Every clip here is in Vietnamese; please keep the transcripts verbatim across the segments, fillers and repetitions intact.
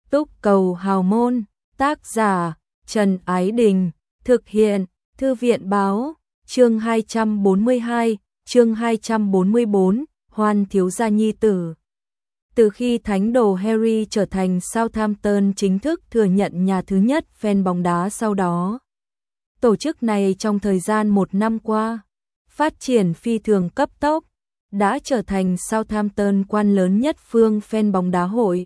Túc Cầu Hào Môn, tác giả Trần Ái Đình, thực hiện Thư viện Báo, chương hai trăm bốn mươi hai, chương hai trăm bốn mươi bốn, Hoan thiếu gia nhi tử. Từ khi thánh đồ Harry trở thành Southampton chính thức thừa nhận nhà thứ nhất fan bóng đá sau đó, tổ chức này trong thời gian một năm qua, phát triển phi thường cấp tốc, đã trở thành Southampton quan lớn nhất phương fan bóng đá hội.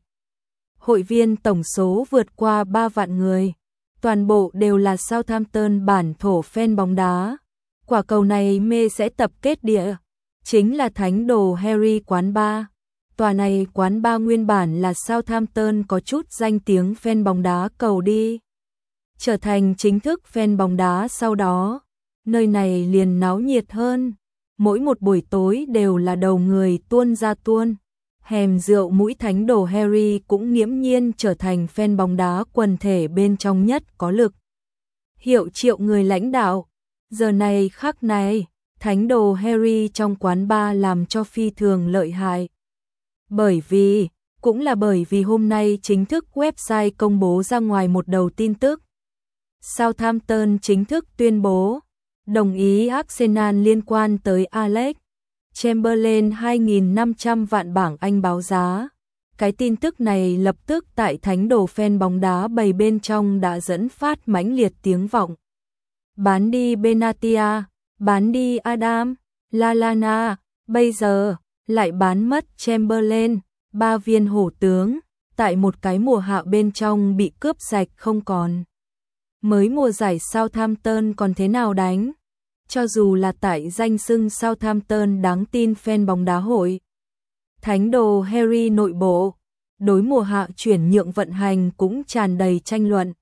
Hội viên tổng số vượt qua ba vạn người, toàn bộ đều là Southampton bản thổ fan bóng đá. Quả cầu này mê sẽ tập kết địa, chính là thánh đồ Harry quán bar. Tòa này quán bar nguyên bản là Southampton có chút danh tiếng fan bóng đá cầu đi, trở thành chính thức fan bóng đá sau đó, nơi này liền náo nhiệt hơn. Mỗi một buổi tối đều là đầu người tuôn ra tuôn. Hẻm rượu mũi thánh đồ Harry cũng nghiễm nhiên trở thành fan bóng đá quần thể bên trong nhất có lực. Hiệu triệu người lãnh đạo. Giờ này khắc này, thánh đồ Harry trong quán bar làm cho phi thường lợi hại. Bởi vì, cũng là bởi vì hôm nay chính thức website công bố ra ngoài một đầu tin tức. Southampton chính thức tuyên bố đồng ý Arsenal liên quan tới Alex Chamberlain hai nghìn năm trăm vạn bảng Anh báo giá. Cái tin tức này lập tức tại thánh đồ fan bóng đá bầy bên trong đã dẫn phát mãnh liệt tiếng vọng. Bán đi Benatia, bán đi Adam, Lallana, bây giờ lại bán mất Chamberlain, ba viên hổ tướng, tại một cái mùa hạ bên trong bị cướp sạch không còn. Mới mùa giải Southampton còn thế nào đánh? Cho dù là tại danh xưng Southampton đáng tin fan bóng đá hội. Thánh đồ Harry nội bộ, đối mùa hạ chuyển nhượng vận hành cũng tràn đầy tranh luận.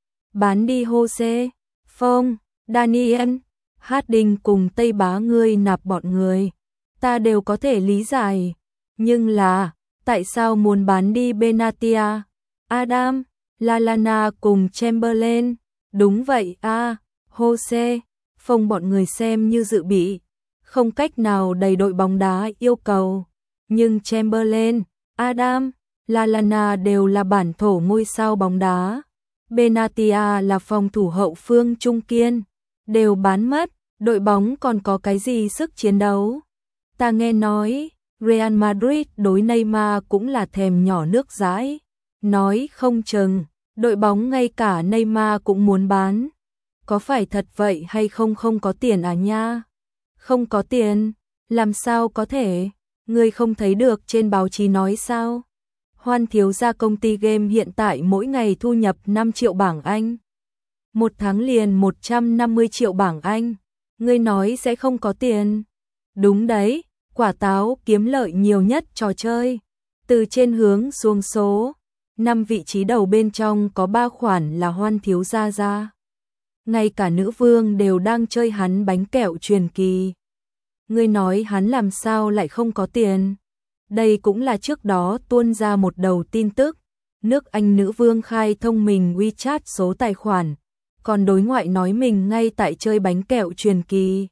Bán đi Jose, Phong, Daniel, Harding cùng Tây Bá ngươi nạp bọn người, ta đều có thể lý giải. Nhưng là, tại sao muốn bán đi Benatia, Adam, Lallana cùng Chamberlain? Đúng vậy a, à, Jose, Phong bọn người xem như dự bị, không cách nào đầy đội bóng đá yêu cầu. Nhưng Chamberlain, Adam, Lallana đều là bản thổ ngôi sao bóng đá. Benatia là phòng thủ hậu phương trung kiên, đều bán mất, đội bóng còn có cái gì sức chiến đấu? Ta nghe nói, Real Madrid đối Neymar cũng là thèm nhỏ nước dãi, nói không chừng, đội bóng ngay cả Neymar cũng muốn bán. Có phải thật vậy hay không? Không có tiền à nha? Không có tiền, làm sao có thể? Ngươi không thấy được trên báo chí nói sao? Hoan thiếu gia công ty game hiện tại mỗi ngày thu nhập năm triệu bảng Anh. Một tháng liền một trăm năm mươi triệu bảng Anh. Ngươi nói sẽ không có tiền. Đúng đấy, quả táo kiếm lợi nhiều nhất trò chơi. Từ trên hướng xuống số, năm vị trí đầu bên trong có ba khoản là Hoan thiếu gia ra. Ngay cả nữ vương đều đang chơi hắn bánh kẹo truyền kỳ. Ngươi nói hắn làm sao lại không có tiền? Đây cũng là trước đó tuôn ra một đầu tin tức. Nước Anh nữ vương khai thông mình WeChat số tài khoản, còn đối ngoại nói mình ngay tại chơi bánh kẹo truyền kỳ.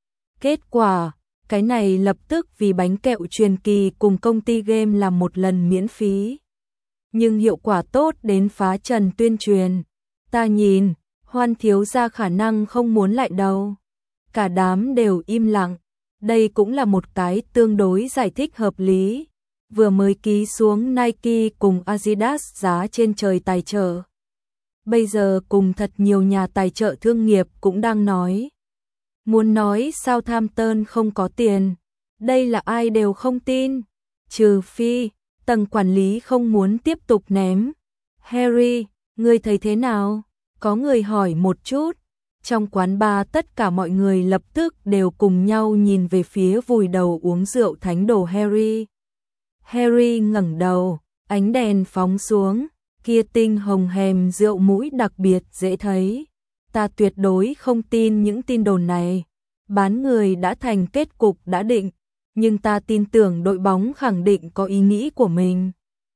Kết quả, cái này lập tức vì bánh kẹo truyền kỳ cùng công ty game làm một lần miễn phí. Nhưng hiệu quả tốt đến phá trần tuyên truyền. Ta nhìn, Hoan thiếu gia khả năng không muốn lại đâu. Cả đám đều im lặng. Đây cũng là một cái tương đối giải thích hợp lý. Vừa mới ký xuống Nike cùng Adidas giá trên trời tài trợ. Bây giờ cùng thật nhiều nhà tài trợ thương nghiệp cũng đang nói. Muốn nói Southampton không có tiền, đây là ai đều không tin. Trừ phi, tầng quản lý không muốn tiếp tục ném. Harry, ngươi thấy thế nào? Có người hỏi một chút. Trong quán bar tất cả mọi người lập tức đều cùng nhau nhìn về phía vùi đầu uống rượu thánh đồ Harry. Harry ngẩng đầu, ánh đèn phóng xuống, kia tinh hồng hèm rượu mũi đặc biệt dễ thấy. Ta tuyệt đối không tin những tin đồn này. Bán người đã thành kết cục đã định, nhưng ta tin tưởng đội bóng khẳng định có ý nghĩ của mình.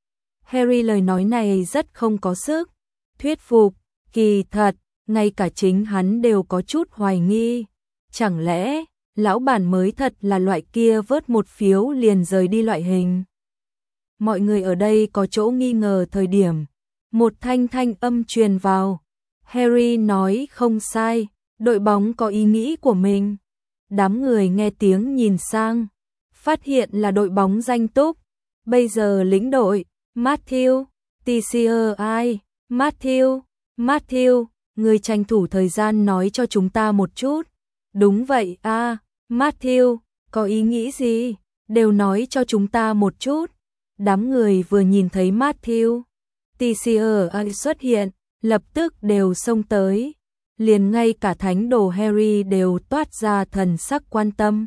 Harry lời nói này rất không có sức thuyết phục, kỳ thật, ngay cả chính hắn đều có chút hoài nghi. Chẳng lẽ, lão bản mới thật là loại kia vớt một phiếu liền rời đi loại hình? Mọi người ở đây có chỗ nghi ngờ thời điểm, Một thanh thanh âm truyền vào. Harry nói không sai, đội bóng có ý nghĩ của mình. Đám người nghe tiếng nhìn sang, phát hiện là đội bóng danh túc. Bây giờ lĩnh đội, Matthew, tê xê e i, Matthew, Matthew, người tranh thủ thời gian nói cho chúng ta một chút. Đúng vậy a, à, Matthew, có ý nghĩ gì? Đều nói cho chúng ta một chút. Đám người vừa nhìn thấy Matthew, tê xê e i xuất hiện, lập tức đều xông tới. Liền ngay cả thánh đồ Harry đều toát ra thần sắc quan tâm.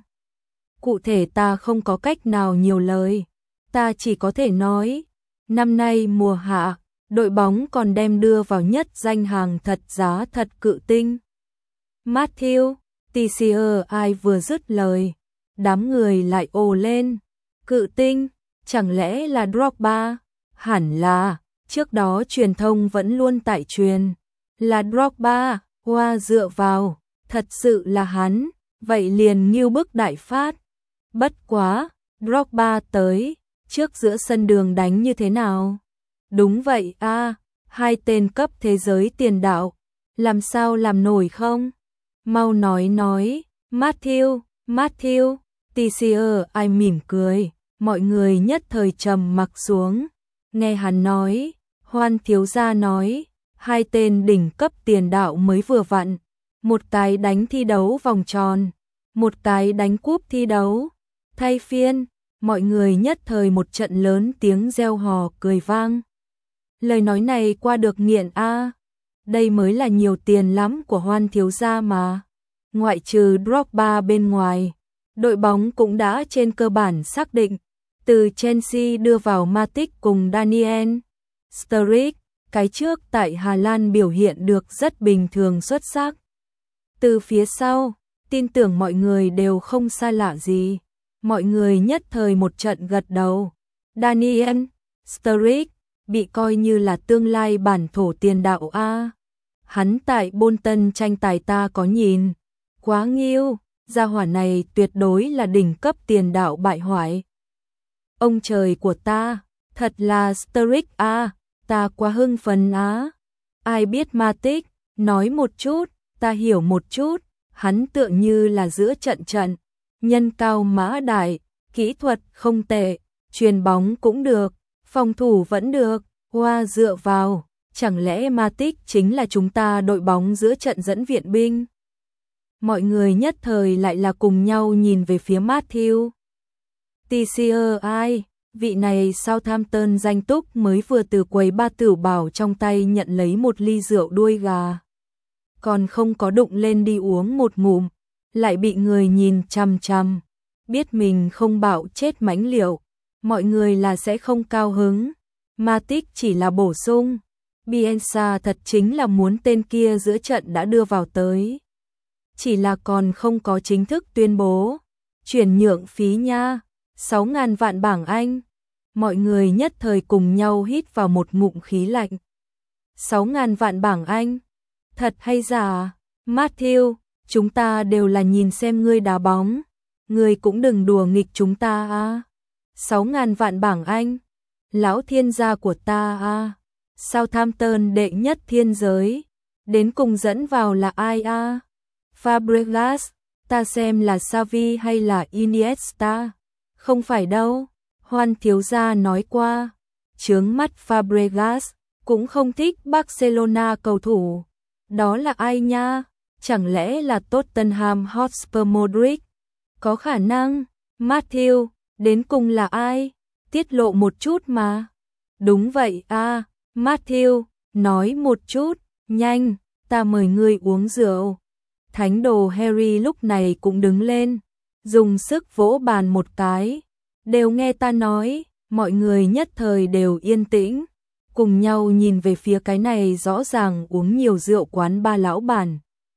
Cụ thể ta không có cách nào nhiều lời, ta chỉ có thể nói, năm nay mùa hạ, đội bóng còn đem đưa vào nhất danh hàng thật giá thật cự tinh. Matthew, tê xê e i vừa dứt lời, đám người lại ồ lên. Cự tinh, chẳng lẽ là Drogba? Hẳn là, trước đó truyền thông vẫn luôn tại truyền, là Drogba. Hoa dựa vào, thật sự là hắn, vậy liền nghiêu bức đại phát. Bất quá, Drogba tới, trước giữa sân đường đánh như thế nào? Đúng vậy a, à, hai tên cấp thế giới tiền đạo, làm sao làm nổi không? Mau nói nói, Matthew, Matthew, tê xê e i mỉm cười, mọi người nhất thời trầm mặc xuống. Nghe hắn nói, Hoan thiếu gia nói, hai tên đỉnh cấp tiền đạo mới vừa vặn, một cái đánh thi đấu vòng tròn, một cái đánh cúp thi đấu. Thay phiên, mọi người nhất thời một trận lớn tiếng reo hò cười vang. Lời nói này qua được nghiện a, à. Đây mới là nhiều tiền lắm của Hoan thiếu gia mà. Ngoại trừ Drogba bên ngoài, đội bóng cũng đã trên cơ bản xác định, từ Chelsea đưa vào Matic cùng Daniel Sturridge. Cái trước tại Hà Lan biểu hiện được rất bình thường xuất sắc. Từ phía sau, tin tưởng mọi người đều không xa lạ gì. Mọi người nhất thời một trận gật đầu. Daniel Sturridge bị coi như là tương lai bản thổ tiền đạo A. Hắn tại Bolton tranh tài ta có nhìn. Quá nghiêu, gia hỏa này tuyệt đối là đỉnh cấp tiền đạo bại hoại. Ông trời của ta, thật là Sturridge A. Ta quá hưng phấn á. Ai biết Matic, nói một chút, ta hiểu một chút, hắn tựa như là giữa trận trận, nhân cao mã đại, kỹ thuật không tệ, chuyền bóng cũng được, phòng thủ vẫn được, hoa dựa vào, chẳng lẽ Matic chính là chúng ta đội bóng giữa trận dẫn viện binh? Mọi người nhất thời lại là cùng nhau nhìn về phía Matthew. tê xê e i, vị này Southampton danh túc mới vừa từ quầy ba tử bảo trong tay nhận lấy một ly rượu đuôi gà. Còn không có đụng lên đi uống một ngụm, lại bị người nhìn chằm chằm. Biết mình không bạo chết mãnh liệu, mọi người là sẽ không cao hứng. Matic chỉ là bổ sung. Bielsa thật chính là muốn tên kia giữa trận đã đưa vào tới. Chỉ là còn không có chính thức tuyên bố. Chuyển nhượng phí nha. sáu ngàn vạn bảng Anh. Mọi người nhất thời cùng nhau hít vào một ngụm khí lạnh. sáu ngàn vạn bảng Anh. Thật hay giả? Matthew, chúng ta đều là nhìn xem ngươi đá bóng. Ngươi cũng đừng đùa nghịch chúng ta à. sáu ngàn vạn bảng Anh. Lão thiên gia của ta à. Southampton đệ nhất thiên giới. Đến cùng dẫn vào là ai à? Fabregas, ta xem là Xavi hay là Iniesta. Không phải đâu, Hoan thiếu gia nói qua. Chướng mắt Fabregas, cũng không thích Barcelona cầu thủ. Đó là ai nha? Chẳng lẽ là Tottenham Hotspur Modric? Có khả năng. Matthew, đến cùng là ai? Tiết lộ một chút mà. Đúng vậy à, Matthew, nói một chút, nhanh, ta mời ngươi uống rượu. Thánh đồ Harry lúc này cũng đứng lên, dùng sức vỗ bàn một cái. Đều nghe ta nói, mọi người nhất thời đều yên tĩnh, cùng nhau nhìn về phía cái này rõ ràng uống nhiều rượu quán ba lão bản.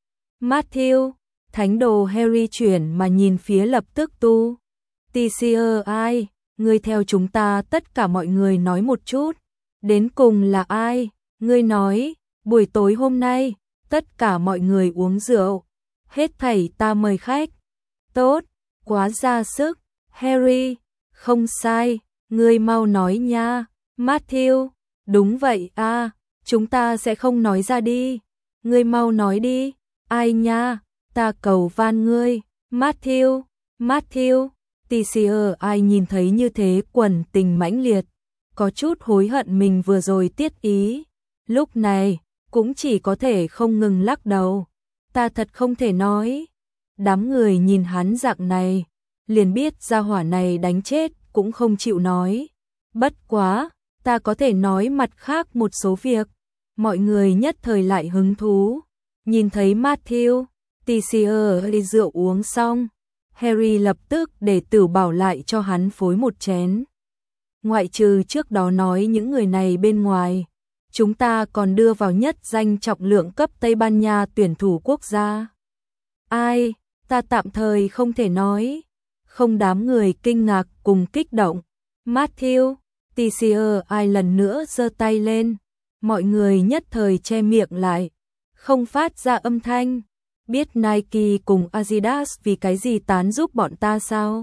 Matthew, thánh đồ Harry chuyển mà nhìn phía lập tức tu. tê xê e i, ngươi theo chúng ta tất cả mọi người nói một chút. Đến cùng là ai? Ngươi nói, buổi tối hôm nay, tất cả mọi người uống rượu. Hết thảy ta mời khách. Tốt, quá ra sức. Harry, không sai, ngươi mau nói nha. Matthew, Đúng vậy a, chúng ta sẽ không nói ra đi. Ngươi mau nói đi. Ai nha, ta cầu van ngươi. Matthew, Matthew, tê xê e ai nhìn thấy như thế quần tình mãnh liệt, có chút hối hận mình vừa rồi tiết ý. Lúc này, cũng chỉ có thể không ngừng lắc đầu. Ta thật không thể nói. Đám người nhìn hắn dạng này, liền biết gia hỏa này đánh chết cũng không chịu nói. Bất quá, ta có thể nói mặt khác một số việc. Mọi người nhất thời lại hứng thú. Nhìn thấy Matthew, tê xê e ly rượu uống xong, Harry lập tức để Tử Bảo lại cho hắn phối một chén. Ngoại trừ trước đó nói những người này bên ngoài, chúng ta còn đưa vào nhất danh trọng lượng cấp Tây Ban Nha tuyển thủ quốc gia. Ai, ta tạm thời không thể nói. Không, đám người kinh ngạc cùng kích động. Matthew, tê xê e ai lần nữa giơ tay lên. Mọi người nhất thời che miệng lại, không phát ra âm thanh. Biết Nike cùng Adidas vì cái gì tán giúp bọn ta sao?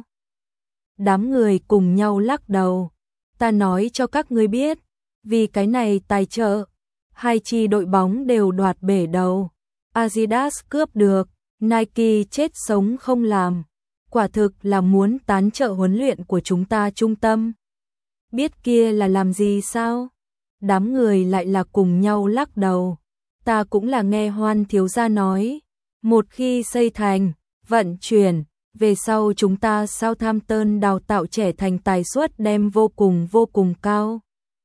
Đám người cùng nhau lắc đầu. Ta nói cho các ngươi biết, vì cái này tài trợ, hai chi đội bóng đều đoạt bể đầu. Adidas cướp được, Nike chết sống không làm. Quả thực là muốn tán trợ huấn luyện của chúng ta trung tâm. Biết kia là làm gì sao? Đám người lại là cùng nhau lắc đầu. Ta cũng là nghe Hoan thiếu gia nói, một khi xây thành, vận chuyển, về sau chúng ta Southampton đào tạo trẻ thành tài suất đem vô cùng vô cùng cao.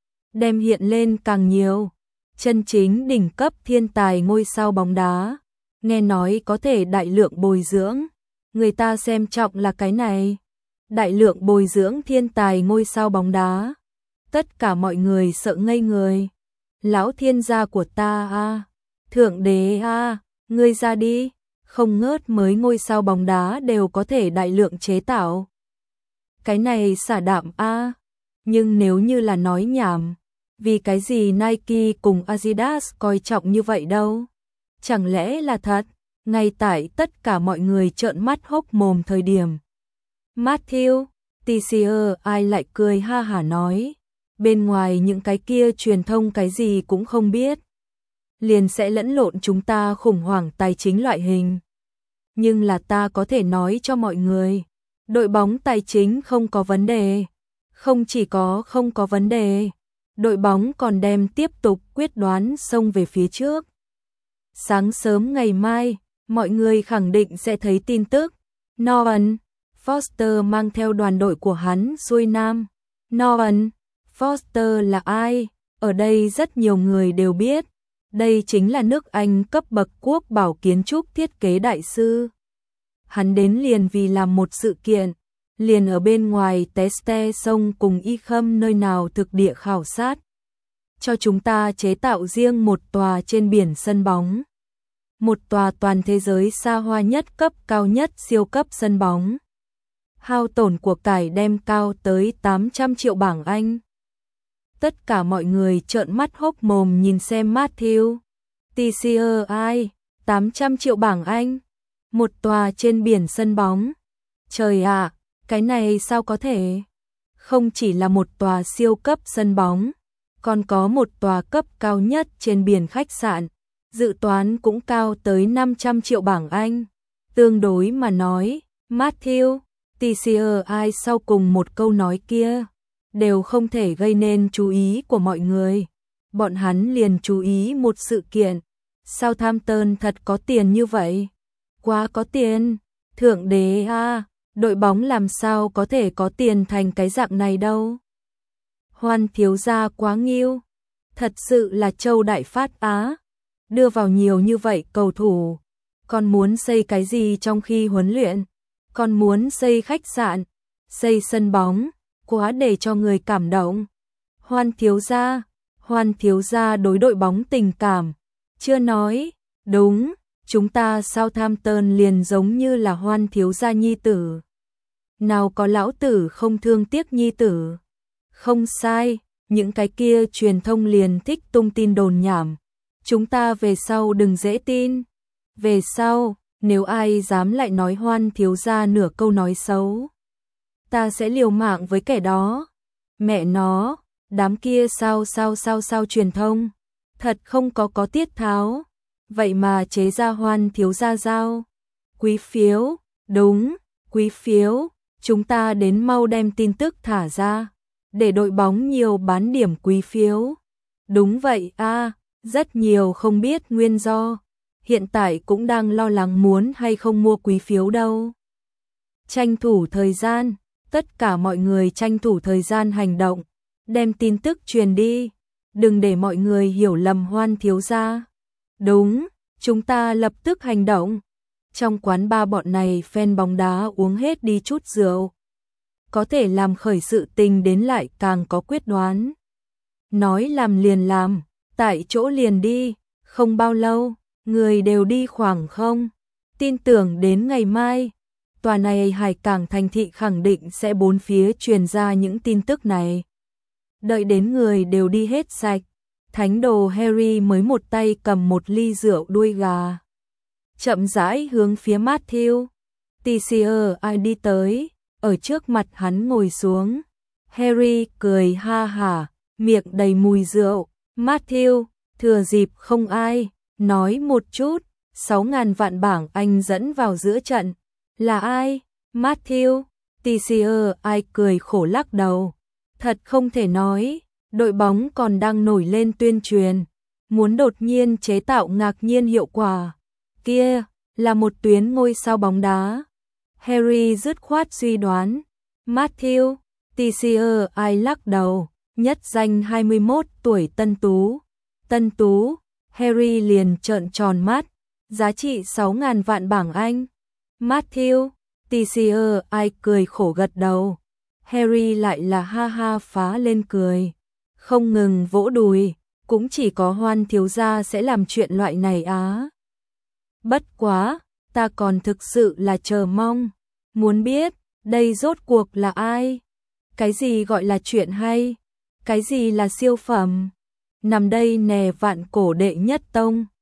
Đem hiện lên càng nhiều, chân chính đỉnh cấp thiên tài ngôi sao bóng đá. Nghe nói có thể đại lượng bồi dưỡng, người ta xem trọng là cái này. Đại lượng bồi dưỡng thiên tài ngôi sao bóng đá. Tất cả mọi người sợ ngây người. Lão thiên gia của ta a, thượng đế a, ngươi ra đi, không ngớt mới ngôi sao bóng đá đều có thể đại lượng chế tạo. Cái này xả đạm a, nhưng nếu như là nói nhảm, vì cái gì Nike cùng Adidas coi trọng như vậy đâu? Chẳng lẽ là thật? Ngay tại tất cả mọi người trợn mắt hốc mồm thời điểm, Matthew, tê xê e ai lại cười ha hả nói, bên ngoài những cái kia truyền thông cái gì cũng không biết, liền sẽ lẫn lộn chúng ta khủng hoảng tài chính loại hình. Nhưng là ta có thể nói cho mọi người, đội bóng tài chính không có vấn đề. Không chỉ có không có vấn đề, đội bóng còn đem tiếp tục quyết đoán xông về phía trước. Sáng sớm ngày mai, mọi người khẳng định sẽ thấy tin tức. Nolan Foster mang theo đoàn đội của hắn xuôi Nam. Nolan Foster là ai? Ở đây rất nhiều người đều biết. Đây chính là nước Anh cấp bậc quốc bảo kiến trúc thiết kế đại sư. Hắn đến liền vì làm một sự kiện, liền ở bên ngoài Teste sông cùng Y Khâm nơi nào thực địa khảo sát. Cho chúng ta chế tạo riêng một tòa trên biển sân bóng. Một tòa toàn thế giới xa hoa nhất cấp cao nhất siêu cấp sân bóng. Hao tổn của cải đem cao tới tám trăm triệu bảng Anh. Tất cả mọi người trợn mắt hốc mồm nhìn xem Matthew. tê xê e ai, tám trăm triệu bảng Anh. Một tòa trên biển sân bóng. Trời ạ, cái này sao có thể? Không chỉ là một tòa siêu cấp sân bóng, còn có một tòa cấp cao nhất trên biển khách sạn. Dự toán cũng cao tới năm trăm triệu bảng Anh. Tương đối mà nói, Matthew, tê xê e ai sau cùng một câu nói kia, đều không thể gây nên chú ý của mọi người. Bọn hắn liền chú ý một sự kiện. Southampton thật có tiền như vậy? Quá có tiền. Thượng đế a, đội bóng làm sao có thể có tiền thành cái dạng này đâu. Hoan thiếu gia quá nghiêu. Thật sự là châu đại phát á. Đưa vào nhiều như vậy cầu thủ. Còn muốn xây cái gì trong khi huấn luyện? Còn muốn xây khách sạn, xây sân bóng, quá để cho người cảm động. Hoan thiếu gia, Hoan thiếu gia đối đội bóng tình cảm. Chưa nói, đúng, chúng ta Southampton liền giống như là Hoan thiếu gia nhi tử. Nào có lão tử không thương tiếc nhi tử. Không sai, những cái kia truyền thông liền thích tung tin đồn nhảm. Chúng ta về sau đừng dễ tin. Về sau, nếu ai dám lại nói Hoan thiếu gia nửa câu nói xấu, ta sẽ liều mạng với kẻ đó. Mẹ nó, Đám kia sao sao sao sao truyền thông, thật không có có tiết tháo, vậy mà chế ra Hoan thiếu gia giao. Quý phiếu, đúng, quý phiếu, chúng ta đến mau đem tin tức thả ra, để đội bóng nhiều bán điểm quý phiếu. Đúng vậy a, rất nhiều không biết nguyên do, hiện tại cũng đang lo lắng muốn hay không mua quý phiếu đâu. Tranh thủ thời gian, tất cả mọi người tranh thủ thời gian hành động, đem tin tức truyền đi, đừng để mọi người hiểu lầm Hoan thiếu gia. Đúng, chúng ta lập tức hành động. Trong quán bar bọn này fan bóng đá uống hết đi chút rượu, có thể làm khởi sự tình đến lại càng có quyết đoán. Nói làm liền làm, tại chỗ liền đi, không bao lâu, người đều đi khoảng không. Tin tưởng đến ngày mai, tòa này hải cảng thành thị khẳng định sẽ bốn phía truyền ra những tin tức này. Đợi đến người đều đi hết sạch, thánh đồ Harry mới một tay cầm một ly rượu đuôi gà, chậm rãi hướng phía Matthew tê xê e đi tới, ở trước mặt hắn ngồi xuống. Harry cười ha hả, miệng đầy mùi rượu. Matthew, thừa dịp không ai, nói một chút, sáu ngàn vạn bảng Anh dẫn vào giữa trận. Là ai? Matthew tê xê e cười khổ lắc đầu. Thật không thể nói, đội bóng còn đang nổi lên tuyên truyền, muốn đột nhiên chế tạo ngạc nhiên hiệu quả. Kia, là một tuyến ngôi sao bóng đá. Harry dứt khoát suy đoán. Matthew tê xê e lắc đầu, nhất danh hai mươi mốt tuổi Tân Tú. Tân Tú, Harry liền trợn tròn mắt, giá trị sáu ngàn vạn bảng Anh. Matthew tê xê e cười khổ gật đầu. Harry lại là ha ha phá lên cười, không ngừng vỗ đùi, cũng chỉ có Hoan thiếu gia sẽ làm chuyện loại này á. Bất quá, ta còn thực sự là chờ mong, muốn biết, đây rốt cuộc là ai? Cái gì gọi là chuyện hay? Cái gì là siêu phẩm? Nằm đây nè vạn cổ đệ nhất tông.